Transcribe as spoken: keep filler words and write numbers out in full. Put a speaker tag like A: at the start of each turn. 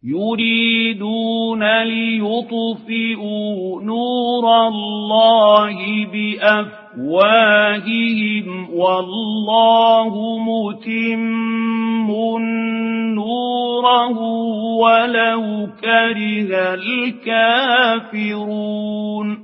A: يريدون ليطفئوا نور الله بأفواههم والله متم نوره ولو كره الكافرون